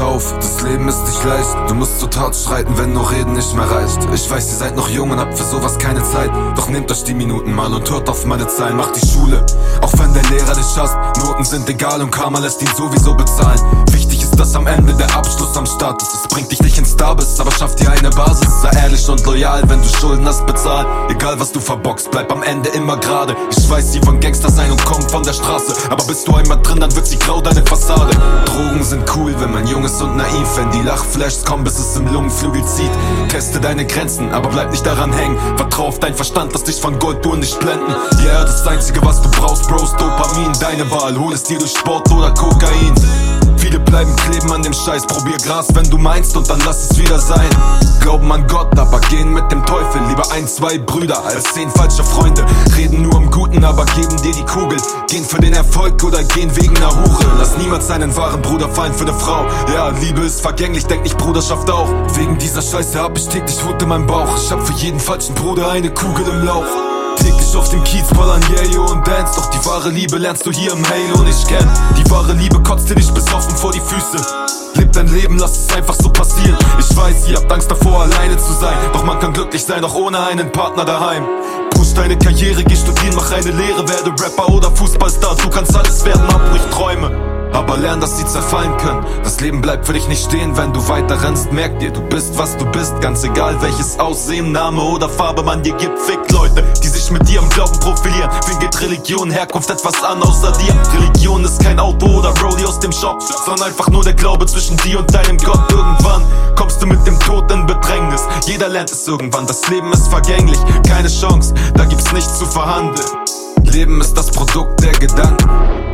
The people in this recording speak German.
auf, das Leben ist nicht leicht. Du musst zur Tat schreiten, wenn nur Reden nicht mehr reicht. Ich weiß, ihr seid noch jung und habt für sowas keine Zeit. Doch nehmt euch die Minuten mal und hört auf meine Zeilen. Macht die Schule, auch wenn der Lehrer dich hasst. Noten sind egal und Karma lässt ihn sowieso bezahlen. Wichtig ist, dass am Ende der Abschluss am Start ist. Es bringt dich nicht ins Star bist, aber schaff dir eine Basis. Sei ehrlich und loyal, wenn du Schulden hast, bezahl. Egal was du verbockst, bleib am Ende immer gerade. Ich weiß, sie von Gangster sein und kommt von der Straße. Aber bist du einmal drin, dann wird sie grau, deine Fassade. Drogen sind cool, wenn man jung ist und naiv. Wenn die Lachflashs kommen, bis es im Lungenflügel zieht. Teste deine Grenzen, aber bleib nicht daran hängen. Vertrau auf dein Verstand, lass dich von Goldduren nicht blenden. Yeah, das Einzige was du brauchst, Bros, Dopamin. Deine Wahl, hol es dir durch Sport oder Kokain. Viele bleiben kleben an dem Scheiß, probier Gras, wenn du meinst und dann lass es wieder sein. Glauben an Gott, aber gehen mit dem Teufel. Lieber 1, 2 Brüder als 10 falsche Freunde. Reden nur im Guten, aber geben dir die Kugel. Gehen für den Erfolg oder gehen wegen einer Hure. Lass niemals seinen wahren Bruder fallen für eine Frau. Ja, Liebe ist vergänglich, denk nicht Bruderschaft auch. Wegen dieser Scheiße hab ich täglich Wut in meinem Bauch. Ich hab für jeden falschen Bruder eine Kugel im Lauf. Täglich auf dem Kiez ballern Yayo und Dance. Doch die wahre Liebe lernst du hier im Halo nicht kennen. Die wahre Liebe kotzt dir nicht besoffen vor die Füße. Leb dein Leben, lass es einfach so passieren. Ich weiß, ihr habt Angst davor, alleine zu sein. Doch man kann glücklich sein, auch ohne einen Partner daheim. Push deine Karriere, geh studieren, mach eine Lehre. Werde Rapper oder Fußballstar, du kannst alles werden, hab ruhig Träume. Aber lern, dass sie zerfallen können. Das Leben bleibt für dich nicht stehen, wenn du weiter rennst. Merk dir, du bist, was du bist. Ganz egal, welches Aussehen, Name oder Farbe man dir gibt. Fick Leute, die sich mit dir im Glauben profilieren. Wen geht Religion, Herkunft etwas an außer dir? Religion ist kein Auto oder Rolli aus dem Shop, sondern einfach nur der Glaube zwischen dir und deinem Gott. Irgendwann kommst du mit dem Tod in Bedrängnis. Jeder lernt es irgendwann, das Leben ist vergänglich. Keine Chance, da gibt's nichts zu verhandeln. Leben ist das Produkt der Gedanken.